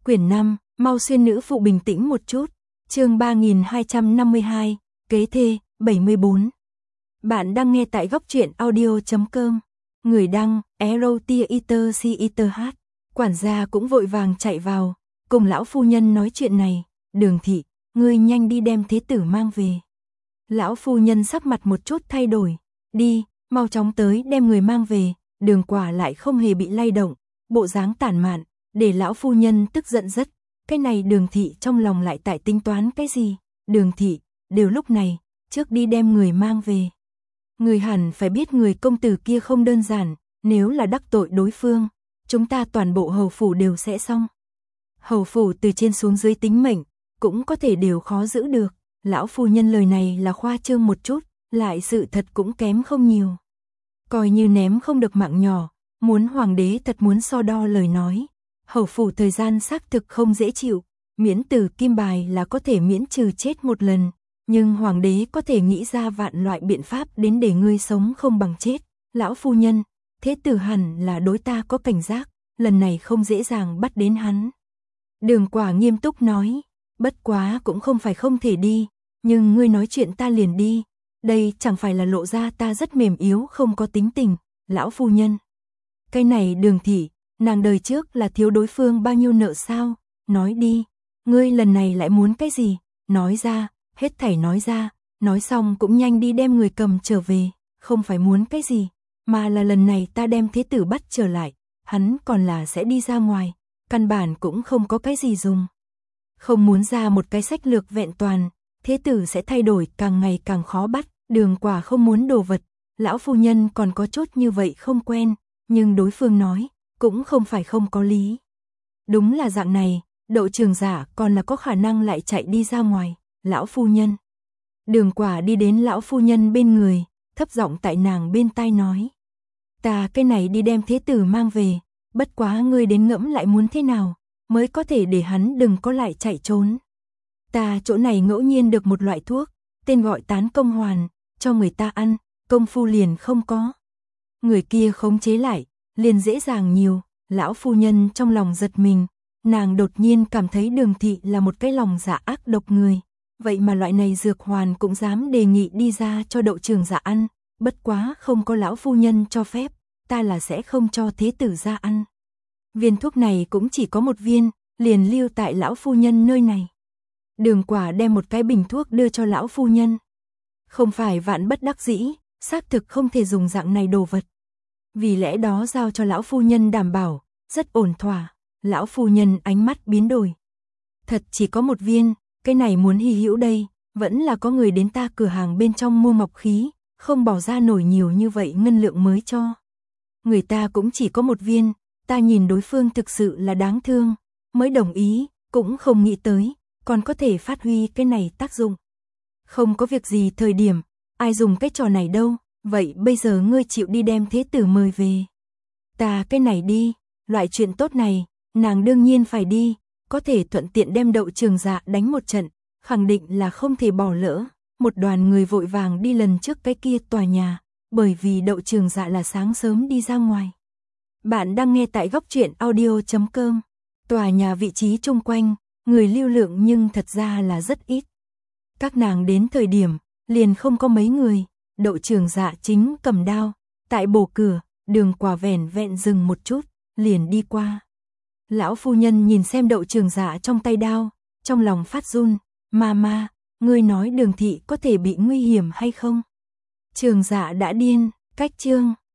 Quyển 5, mau xuyên nữ phụ bình tĩnh một chút. Chương 3252, kế thê, 74. Bạn đang nghe tại góc truyện audio.com. Người đăng, Erotiater. Quản gia cũng vội vàng chạy vào, cùng lão phu nhân nói chuyện này. Đường thị, ngươi nhanh đi đem thế tử mang về. Lão phu nhân sắc mặt một chút thay đổi. Đi, mau chóng tới đem người mang về. Đường Quả lại không hề bị lay động, bộ dáng tản mạn, để lão phu nhân tức giận rất. Cái này Đường thị trong lòng lại tại tính toán cái gì? Đường thị, đều lúc này, trước đi đem người mang về. Người hẳn phải biết người công tử kia không đơn giản, nếu là đắc tội đối phương, chúng ta toàn bộ hầu phủ đều sẽ xong. Hầu phủ từ trên xuống dưới tính mệnh, cũng có thể đều khó giữ được. Lão phu nhân lời này là khoa trương một chút, lại sự thật cũng kém không nhiều. Coi như ném không được mạng nhỏ, muốn hoàng đế thật muốn so đo lời nói. Hầu phủ thời gian xác thực không dễ chịu, miễn tử kim bài là có thể miễn trừ chết một lần, nhưng hoàng đế có thể nghĩ ra vạn loại biện pháp đến để ngươi sống không bằng chết. Lão phu nhân, thế tử hẳn là đối ta có cảnh giác, lần này không dễ dàng bắt đến hắn. Đường Quả nghiêm túc nói, bất quá cũng không phải không thể đi, nhưng ngươi nói chuyện ta liền đi, đây chẳng phải là lộ ra ta rất mềm yếu không có tính tình. Lão phu nhân, cái này Đường thị, nàng đời trước là thiếu đối phương bao nhiêu nợ sao? Nói đi, ngươi lần này lại muốn cái gì? Nói ra, hết thảy nói ra, nói xong cũng nhanh đi đem người cầm trở về, không phải muốn cái gì, mà là lần này ta đem thế tử bắt trở lại, hắn còn là sẽ đi ra ngoài, căn bản cũng không có cái gì dùng. Không muốn ra một cái sách lược vẹn toàn, thế tử sẽ thay đổi càng ngày càng khó bắt. Đường Quả không muốn đồ vật, lão phu nhân còn có chút như vậy không quen, nhưng đối phương nói, cũng không phải không có lý. Đúng là dạng này, Đậu Trường Dạ còn là có khả năng lại chạy đi ra ngoài. Lão phu nhân. Đường Quả đi đến lão phu nhân bên người, thấp giọng tại nàng bên tai nói. Ta cái này đi đem thế tử mang về, bất quá ngươi đến ngẫm lại muốn thế nào, mới có thể để hắn đừng có lại chạy trốn. Ta chỗ này ngẫu nhiên được một loại thuốc, tên gọi tán công hoàn, cho người ta ăn, công phu liền không có. Người kia khống chế lại, liền dễ dàng nhiều. Lão phu nhân trong lòng giật mình, nàng đột nhiên cảm thấy Đường thị là một cái lòng dạ ác độc người. Vậy mà loại này dược hoàn cũng dám đề nghị đi ra cho Đậu Trường Dạ ăn, bất quá không có lão phu nhân cho phép, ta là sẽ không cho thế tử ra ăn. Viên thuốc này cũng chỉ có một viên, liền lưu tại lão phu nhân nơi này. Đường Quả đem một cái bình thuốc đưa cho lão phu nhân. Không phải vạn bất đắc dĩ, xác thực không thể dùng dạng này đồ vật. Vì lẽ đó giao cho lão phu nhân đảm bảo, rất ổn thỏa. Lão phu nhân ánh mắt biến đổi. Thật chỉ có một viên, cái này muốn hy hữu đây, vẫn là có người đến ta cửa hàng bên trong mua mộc khí, không bỏ ra nổi nhiều như vậy ngân lượng mới cho. Người ta cũng chỉ có một viên, ta nhìn đối phương thực sự là đáng thương, mới đồng ý, cũng không nghĩ tới, còn có thể phát huy cái này tác dụng. Không có việc gì thời điểm, ai dùng cái trò này đâu, vậy bây giờ ngươi chịu đi đem thế tử mời về. Ta cái này đi, loại chuyện tốt này, nàng đương nhiên phải đi, có thể thuận tiện đem Đậu Trường Dạ đánh một trận, khẳng định là không thể bỏ lỡ. Một đoàn người vội vàng đi lần trước cái kia tòa nhà, bởi vì Đậu Trường Dạ là sáng sớm đi ra ngoài. Bạn đang nghe tại góc truyện audio.com. Tòa nhà vị trí chung quanh, người lưu lượng nhưng thật ra là rất ít. Các nàng đến thời điểm, liền không có mấy người, Đậu Trường Dạ chính cầm đao, tại bổ cửa, Đường Quả vẻn vẹn dừng một chút, liền đi qua. Lão phu nhân nhìn xem Đậu Trường Dạ trong tay đao, trong lòng phát run, ma, ngươi nói Đường thị có thể bị nguy hiểm hay không? Trường Dạ đã điên, cách chương